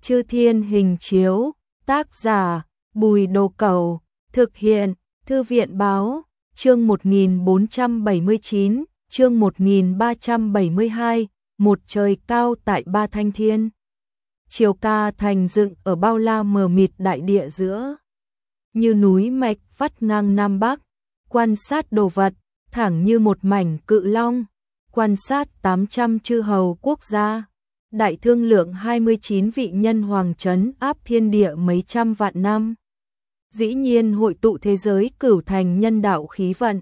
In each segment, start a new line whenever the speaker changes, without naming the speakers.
Chư Thiên Hình Chiếu, tác giả, Bùi Đồ Cẩu, thực hiện, Thư viện Báo, chương 1479, chương 1372, một trời cao tại Ba Thanh Thiên. Triều ca thành dựng ở bao la mờ mịt đại địa giữa, như núi mạch vắt ngang Nam Bắc, quan sát đồ vật, thẳng như một mảnh cự long, quan sát 800 chư hầu quốc gia, đại thương lượng 29 vị nhân hoàng trấn áp thiên địa mấy trăm vạn năm. Dĩ nhiên hội tụ thế giới cửu thành nhân đạo khí vận,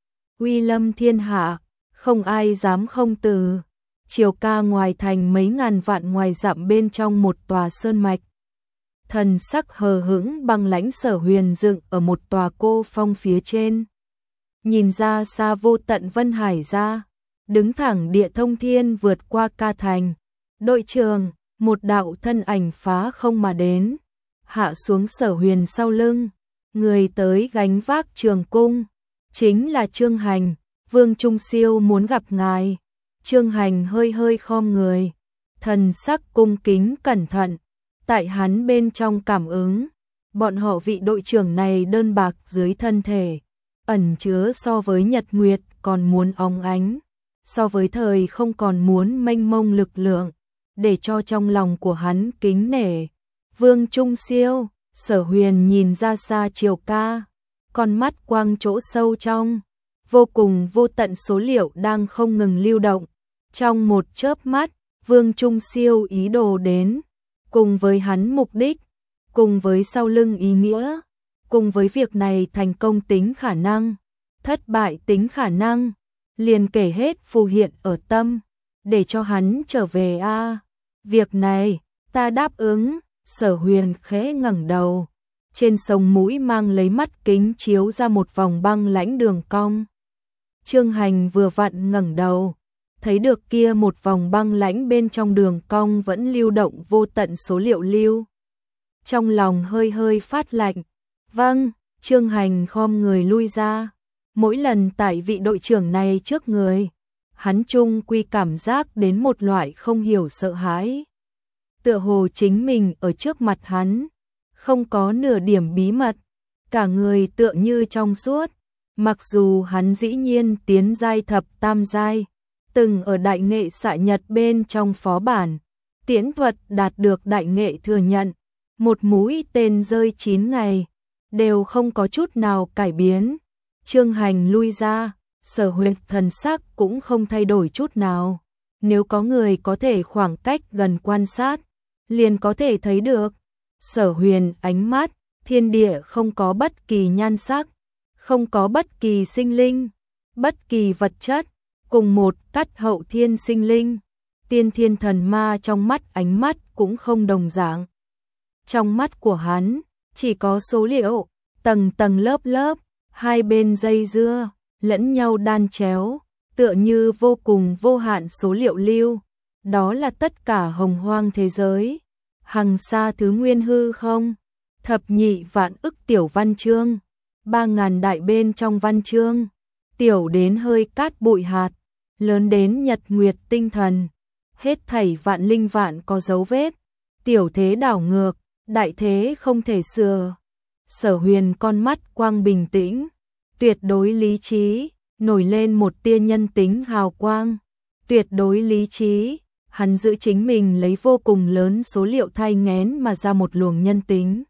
uy lâm thiên hạ, không ai dám không từ. Triều ca ngoài thành mấy ngàn vạn ngoài dặm bên trong một tòa sơn mạch. Thần sắc hờ hững băng lãnh Sở Huyền dựng ở một tòa cô phong phía trên. Nhìn ra xa vô tận Vân Hải ra, đứng thẳng địa thông thiên vượt qua ca thành. Đội trường, một đạo thân ảnh phá không mà đến, hạ xuống Sở Huyền sau lưng, người tới gánh vác trường cung, chính là Trương Hành. Vương Trung Siêu muốn gặp ngài. Trương Hành hơi hơi khom người, thần sắc cung kính cẩn thận, tại hắn bên trong cảm ứng, bọn họ vị đội trưởng này đơn bạc dưới thân thể, ẩn chứa so với nhật nguyệt còn muốn óng ánh, so với thời không còn muốn mênh mông lực lượng, để cho trong lòng của hắn kính nể. Vương Trung Siêu, Sở Huyền nhìn ra xa Triều ca, con mắt quang chỗ sâu trong, vô cùng vô tận số liệu đang không ngừng lưu động. Trong một chớp mắt, Vương Trung Siêu ý đồ đến, cùng với hắn mục đích, cùng với sau lưng ý nghĩa, cùng với việc này thành công tính khả năng, thất bại tính khả năng, liền kể hết phù hiện ở tâm, để cho hắn trở về a. Việc này, ta đáp ứng. Sở Huyền khẽ ngẩng đầu, trên sống mũi mang lấy mắt kính chiếu ra một vòng băng lãnh đường cong. Trương Hành vừa vặn ngẩng đầu, thấy được kia một vòng băng lãnh bên trong đường cong vẫn lưu động vô tận số liệu lưu. Trong lòng hơi hơi phát lạnh. Vâng, Trương Hành khom người lui ra. Mỗi lần tại vị đội trưởng này trước người, hắn chung quy cảm giác đến một loại không hiểu sợ hãi. Tựa hồ chính mình ở trước mặt hắn, không có nửa điểm bí mật, cả người tựa như trong suốt. Mặc dù hắn dĩ nhiên tiến giai thập tam giai, từng ở đại nghệ xạ nhật bên trong phó bản, tiễn thuật đạt được đại nghệ thừa nhận, một mũi tên rơi 9 ngày, đều không có chút nào cải biến. Trương Hành lui ra, Sở Huyền thần sắc cũng không thay đổi chút nào. Nếu có người có thể khoảng cách gần quan sát, liền có thể thấy được. Sở Huyền ánh mắt, thiên địa không có bất kỳ nhan sắc, không có bất kỳ sinh linh, bất kỳ vật chất, cùng một cắt hậu thiên sinh linh, tiên thiên thần ma trong mắt ánh mắt cũng không đồng dạng. Trong mắt của hắn, chỉ có số liệu, tầng tầng lớp lớp, hai bên dây dưa, lẫn nhau đan chéo, tựa như vô cùng vô hạn số liệu lưu. Đó là tất cả hồng hoang thế giới, hằng sa thứ nguyên hư không, thập nhị vạn ức tiểu văn chương, 3.000 đại bên trong văn chương, tiểu đến hơi cát bụi hạt, lớn đến nhật nguyệt tinh thần, hết thảy vạn linh vạn có dấu vết, tiểu thế đảo ngược, đại thế không thể sửa. Sở Huyền con mắt quang bình tĩnh, tuyệt đối lý trí, nổi lên một tia nhân tính hào quang, tuyệt đối lý trí, hắn giữ chính mình lấy vô cùng lớn số liệu thay nghén mà ra một luồng nhân tính.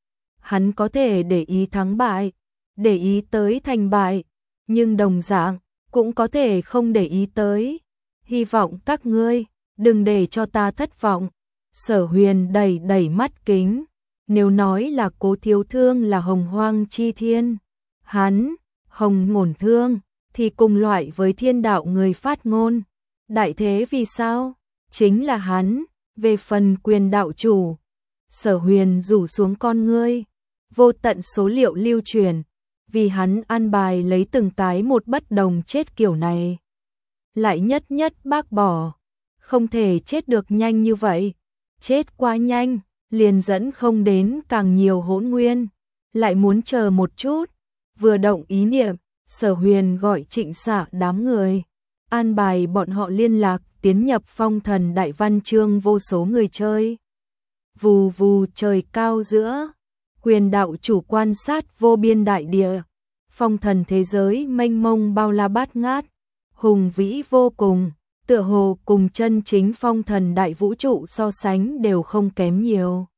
Hắn có thể để ý thắng bại, để ý tới thành bại, nhưng đồng dạng cũng có thể không để ý tới. Hy vọng các ngươi đừng để cho ta thất vọng. Sở Huyền đẩy mắt kính, nếu nói là Cố Thiếu Thương là hồng hoang chi thiên, hắn, Hồng Ngổn Thương, thì cùng loại với thiên đạo người phát ngôn. Đại thế vì sao? Chính là hắn, về phần quyền đạo chủ. Sở Huyền rủ xuống con ngươi, vô tận số liệu lưu truyền, vì hắn an bài lấy từng cái một bất đồng chết kiểu này. Lại nhất bác bỏ, không thể chết được nhanh như vậy, chết quá nhanh, liền dẫn không đến càng nhiều hỗn nguyên, lại muốn chờ một chút. Vừa động ý niệm, Sở Huyền gọi Trịnh Xạ đám người, an bài bọn họ liên lạc tiến nhập phong thần đại văn chương vô số người chơi. Vù vù trời cao giữa, quyền đạo chủ quan sát vô biên đại địa, phong thần thế giới mênh mông bao la bát ngát, hùng vĩ vô cùng, tựa hồ cùng chân chính phong thần đại vũ trụ so sánh đều không kém nhiều.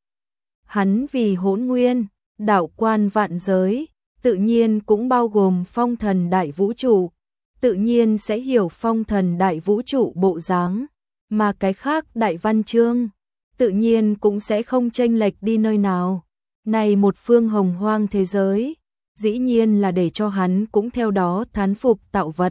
Hắn vì hỗn nguyên, đạo quan vạn giới, tự nhiên cũng bao gồm phong thần đại vũ trụ, tự nhiên sẽ hiểu phong thần đại vũ trụ bộ dáng, mà cái khác đại văn chương, tự nhiên cũng sẽ không chênh lệch đi nơi nào. Này một phương hồng hoang thế giới, dĩ nhiên là để cho hắn cũng theo đó thán phục tạo vật.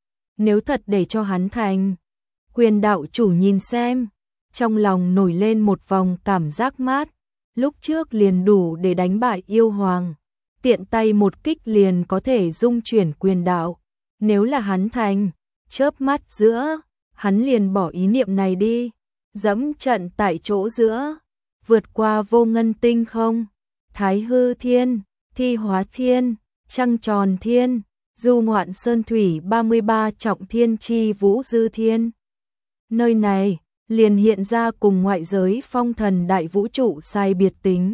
Nếu thật để cho hắn thành, quyền đạo chủ nhìn xem, trong lòng nổi lên một vòng cảm giác mát, lúc trước liền đủ để đánh bại yêu hoàng, tiện tay một kích liền có thể dung chuyển quyền đạo. Nếu là hắn thành, chớp mắt giữa, hắn liền bỏ ý niệm này đi, dẫm trận tại chỗ giữa, vượt qua vô ngân tinh không, thái hư thiên, thi hóa thiên, trăng tròn thiên, du ngoạn sơn thủy 33 trọng thiên chi vũ dư thiên. Nơi này liền hiện ra cùng ngoại giới phong thần đại vũ trụ sai biệt tính.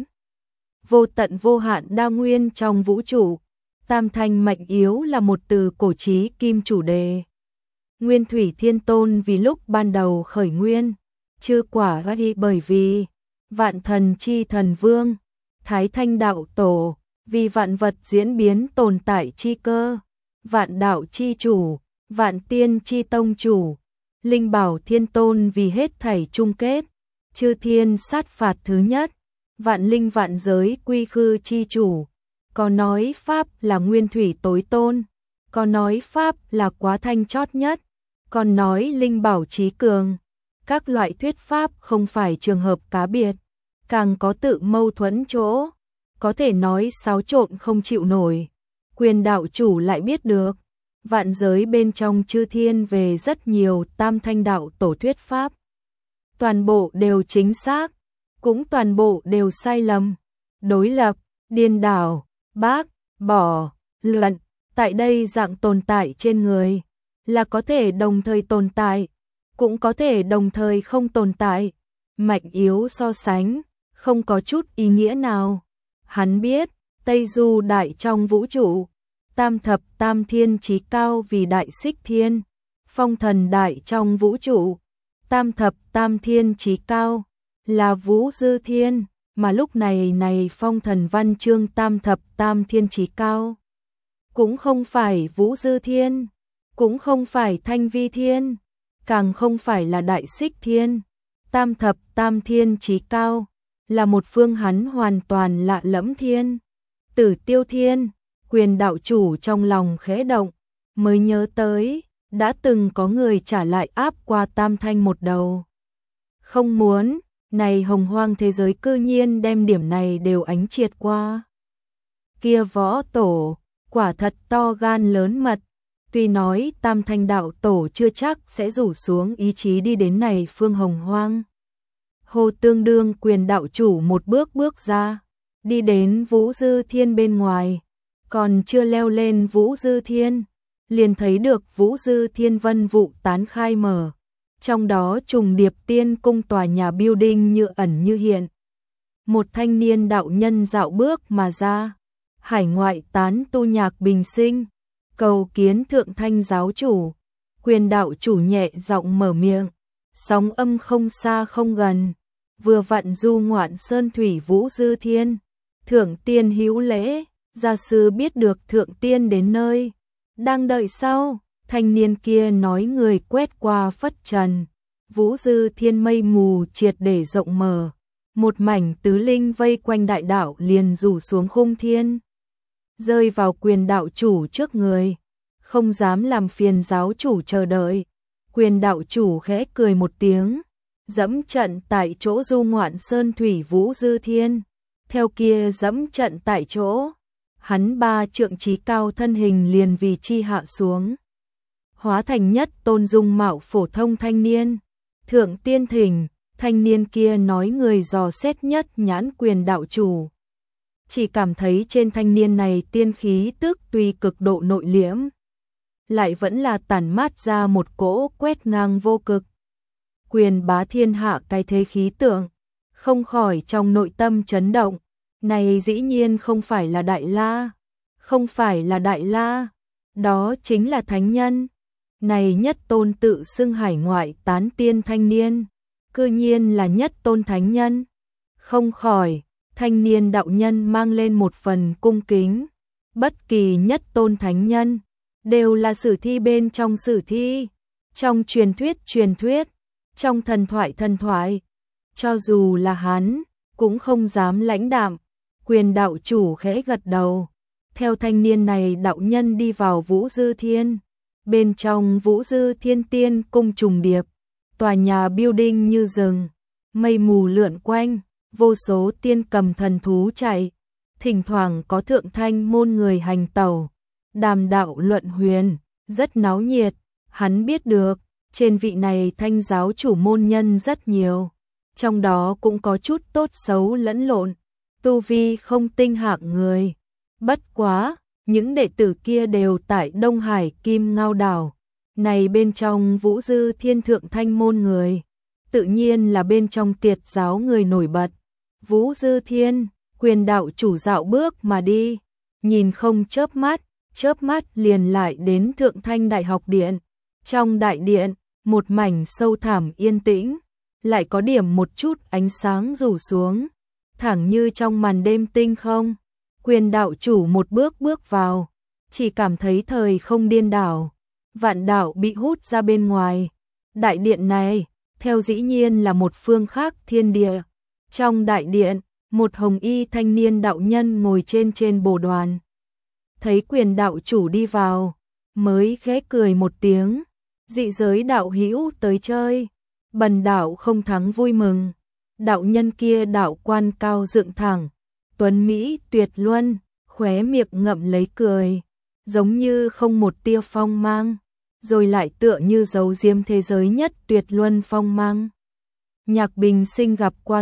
Vô tận vô hạn đa nguyên trong vũ trụ, tam thanh mạnh yếu là một từ cổ chí kim chủ đề. Nguyên thủy thiên tôn vì lúc ban đầu khởi nguyên, chư quả gắt đi bởi vì vạn thần chi thần vương, thái thanh đạo tổ, vì vạn vật diễn biến tồn tại chi cơ, vạn đạo chi chủ, vạn tiên chi tông chủ, linh bảo thiên tôn vì hết thảy chung kết, chư thiên sát phạt thứ nhất, vạn linh vạn giới quy khư chi chủ. Có nói Pháp là nguyên thủy tối tôn, có nói Pháp là quá thanh chót nhất, còn nói linh bảo trí cường. Các loại thuyết Pháp không phải trường hợp cá biệt, càng có tự mâu thuẫn chỗ, có thể nói xáo trộn không chịu nổi. Quyền đạo chủ lại biết được, vạn giới bên trong chư thiên về rất nhiều tam thanh đạo tổ thuyết Pháp. Toàn bộ đều chính xác, cũng toàn bộ đều sai lầm, đối lập, điên đảo, bác, bỏ, luận, tại đây dạng tồn tại trên người, là có thể đồng thời tồn tại, cũng có thể đồng thời không tồn tại, mạnh yếu so sánh, không có chút ý nghĩa nào. Hắn biết, Tây Du đại trong vũ trụ, tam thập tam thiên chí cao vì đại xích thiên, phong thần đại trong vũ trụ, tam thập tam thiên chí cao là vũ dư thiên. Mà lúc này phong thần văn chương tam thập tam thiên chí cao, cũng không phải vũ dư thiên, cũng không phải thanh vi thiên, càng không phải là đại xích thiên. Tam thập tam thiên chí cao, là một phương hắn hoàn toàn lạ lẫm thiên. Tử Tiêu thiên, quyền đạo chủ trong lòng khẽ động, mới nhớ tới, đã từng có người trả lại áp qua tam thanh một đầu. Không muốn, này hồng hoang thế giới cư nhiên đem điểm này đều ánh triệt qua. Kia võ tổ, quả thật to gan lớn mật, tuy nói tam thanh đạo tổ chưa chắc sẽ rủ xuống ý chí đi đến này phương hồng hoang. Hồ tương đương quyền đạo chủ một bước bước ra, đi đến vũ dư thiên bên ngoài, còn chưa leo lên vũ dư thiên, liền thấy được vũ dư thiên vân vụ tán khai mở. Trong đó trùng điệp tiên cung tòa nhà building như ẩn như hiện. Một thanh niên đạo nhân dạo bước mà ra, hải ngoại tán tu nhạc bình sinh, cầu kiến thượng thanh giáo chủ. Quyền đạo chủ nhẹ giọng mở miệng, sóng âm không xa không gần, vừa vặn du ngoạn sơn thủy vũ dư thiên. Thượng tiên hữu lễ, gia sư biết được thượng tiên đến nơi, đang đợi sau. Thanh niên kia nói người quét qua phất trần, vũ dư thiên mây mù triệt để rộng mở, một mảnh tứ linh vây quanh đại đạo liền rủ xuống khung thiên, rơi vào quyền đạo chủ trước người, không dám làm phiền giáo chủ chờ đợi. Quyền đạo chủ khẽ cười một tiếng, dẫm trận tại chỗ du ngoạn sơn thủy vũ dư thiên, theo kia dẫm trận tại chỗ, hắn 3 trượng chí cao thân hình liền vì chi hạ xuống, hóa thành nhất tôn dung mạo phổ thông thanh niên. Thượng tiên thỉnh, thanh niên kia nói người dò xét nhất nhãn quyền đạo chủ. Chỉ cảm thấy trên thanh niên này tiên khí tức tuy cực độ nội liễm, lại vẫn là tản mát ra một cỗ quét ngang vô cực, quyền bá thiên hạ cái thế khí tượng, không khỏi trong nội tâm chấn động. Này dĩ nhiên không phải là Đại La, không phải là Đại La, đó chính là thánh nhân. Này nhất tôn tự xưng hải ngoại tán tiên thanh niên, cư nhiên là nhất tôn thánh nhân. Không khỏi, thanh niên đạo nhân mang lên một phần cung kính. Bất kỳ nhất tôn thánh nhân, đều là sử thi bên trong sử thi, trong truyền thuyết, trong thần thoại. Cho dù là hắn, cũng không dám lãnh đạm. Quyền đạo chủ khẽ gật đầu. Theo thanh niên này đạo nhân đi vào Vũ Dư Thiên. Bên trong Vũ Dư Thiên tiên cung trùng điệp, tòa nhà building như rừng, mây mù lượn quanh, vô số tiên cầm thần thú chạy, thỉnh thoảng có thượng thanh môn người hành tẩu, đàm đạo luận huyền, rất náo nhiệt. Hắn biết được, trên vị này thanh giáo chủ môn nhân rất nhiều, trong đó cũng có chút tốt xấu lẫn lộn, tu vi không tinh hạng người. Bất quá, những đệ tử kia đều tại Đông Hải Kim Ngao Đảo. Này bên trong Vũ Dư Thiên thượng thanh môn người, tự nhiên là bên trong tiệt giáo người nổi bật. Vũ Dư Thiên, quyền đạo chủ dạo bước mà đi, nhìn không chớp mắt liền lại đến Thượng Thanh Đại học điện. Trong đại điện, một mảnh sâu thẳm yên tĩnh, lại có điểm một chút ánh sáng rủ xuống, thẳng như trong màn đêm tinh không. Quyền đạo chủ một bước vào, chỉ cảm thấy thời không điên đảo, vạn đạo bị hút ra bên ngoài. Đại điện này, theo dĩ nhiên là một phương khác thiên địa. Trong đại điện, một hồng y thanh niên đạo nhân ngồi trên bồ đoàn. Thấy quyền đạo chủ đi vào, mới khẽ cười một tiếng. Dị giới đạo hữu tới chơi, bần đạo không thắng vui mừng. Đạo nhân kia đạo quan cao dựng thẳng, tuấn mỹ tuyệt luân, khóe miệng ngậm lấy cười, giống như không một tia phong mang, rồi lại tựa như giấu diếm thế giới nhất tuyệt luân phong mang. Nhạc Bình Sinh gặp qua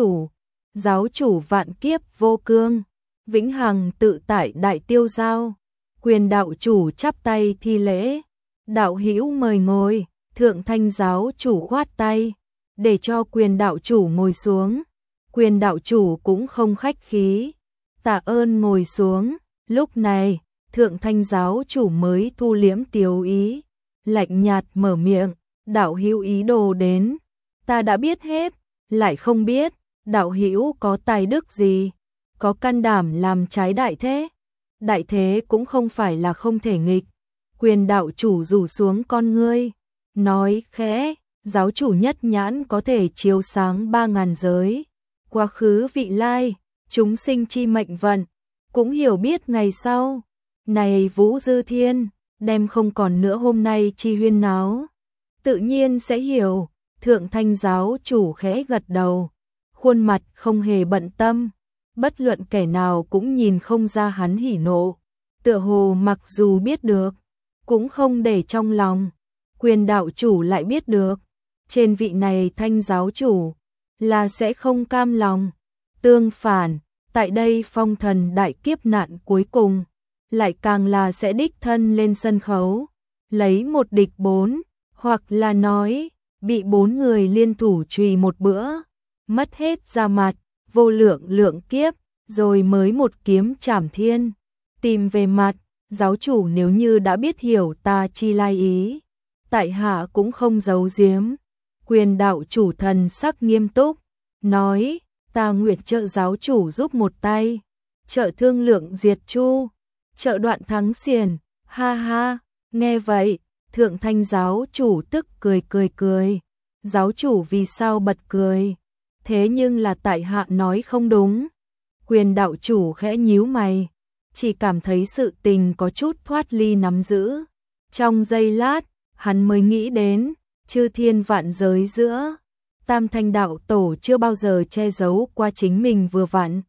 giáo chủ vạn kiếp vô cương, vĩnh hằng tự tại đại tiêu giao. Quyền đạo chủ chắp tay thi lễ, đạo hữu mời ngồi. Thượng Thanh giáo chủ khoát tay, để cho quyền đạo chủ ngồi xuống. Quyền đạo chủ cũng không khách khí, tạ ơn ngồi xuống. Lúc này, Thượng Thanh giáo chủ mới thu liễm tiếu ý, lạnh nhạt mở miệng, đạo hữu ý đồ đến, ta đã biết hết, lại không biết, đạo hữu có tài đức gì, có can đảm làm trái đại thế. Đại thế cũng không phải là không thể nghịch. Quyền đạo chủ rủ xuống con ngươi, nói khẽ, giáo chủ nhất nhãn có thể chiếu sáng 3000 giới, quá khứ vị lai, chúng sinh chi mệnh vận, cũng hiểu biết ngày sau. Này Vũ Dư Thiên, đem không còn nữa hôm nay chi huyên náo, tự nhiên sẽ hiểu. Thượng Thanh giáo chủ khẽ gật đầu, khuôn mặt không hề bận tâm, bất luận kẻ nào cũng nhìn không ra hắn hỉ nộ, tựa hồ mặc dù biết được, cũng không để trong lòng. Quyền đạo chủ lại biết được, trên vị này Thanh giáo chủ là sẽ không cam lòng. Tương phản, tại đây phong thần đại kiếp nạn cuối cùng, lại càng là sẽ đích thân lên sân khấu, lấy một địch 4, hoặc là nói, bị 4 người liên thủ chùy một bữa, mất hết da mặt, vô lượng kiếp, rồi mới một kiếm trảm thiên. Tìm về mặt, giáo chủ nếu như đã biết hiểu ta chi lai ý, tại hạ cũng không giấu giếm. Quyền đạo chủ thần sắc nghiêm túc, nói, ta nguyện trợ giáo chủ giúp một tay, trợ thương lượng diệt chu, trợ đoạn thắng xiển. Ha ha, nghe vậy, Thượng Thanh giáo chủ tức cười. Giáo chủ vì sao bật cười? Thế nhưng là tại hạ nói không đúng. Quyền đạo chủ khẽ nhíu mày, chỉ cảm thấy sự tình có chút thoát ly nắm giữ. Trong giây lát, hắn mới nghĩ đến, chư thiên vạn giới giữa, Tam Thanh đạo tổ chưa bao giờ che giấu qua chính mình vừa vặn.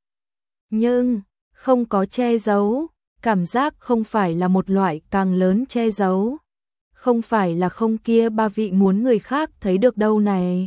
Nhưng, không có che giấu, cảm giác không phải là một loại càng lớn che giấu. Không phải là không kia 3 vị muốn người khác thấy được đâu này.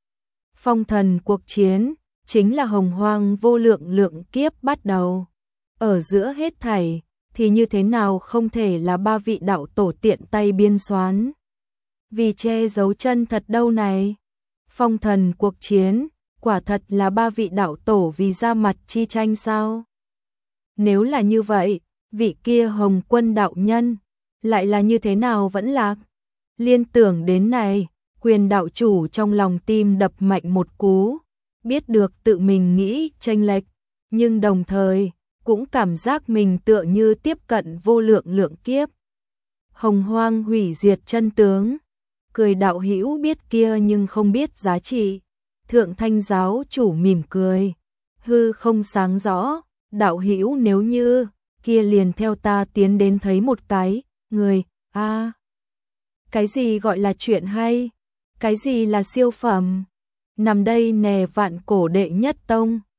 Phong thần cuộc chiến, chính là hồng hoang vô lượng kiếp bắt đầu. Ở giữa hết thảy, thì như thế nào không thể là 3 vị đạo tổ tiện tay biên soán. Vì che giấu chân thật đâu này. Phong thần cuộc chiến, quả thật là ba vị đạo tổ vì ra mặt chi tranh sao? Nếu là như vậy, vị kia Hồng Quân đạo nhân lại là như thế nào vẫn lạc? Liên tưởng đến này, Quyền đạo chủ trong lòng tim đập mạnh một cú, biết được tự mình nghĩ chênh lệch, nhưng đồng thời cũng cảm giác mình tựa như tiếp cận vô lượng lượng kiếp. Hồng hoang hủy diệt chân tướng, cười đạo hữu biết kia nhưng không biết giá trị. Thượng Thanh giáo chủ mỉm cười, hư không sáng rõ, đạo hữu nếu như kia liền theo ta tiến đến thấy một cái người. A, cái gì gọi là chuyện hay? Cái gì là siêu phẩm? Nằm đây nè vạn cổ đệ nhất tông.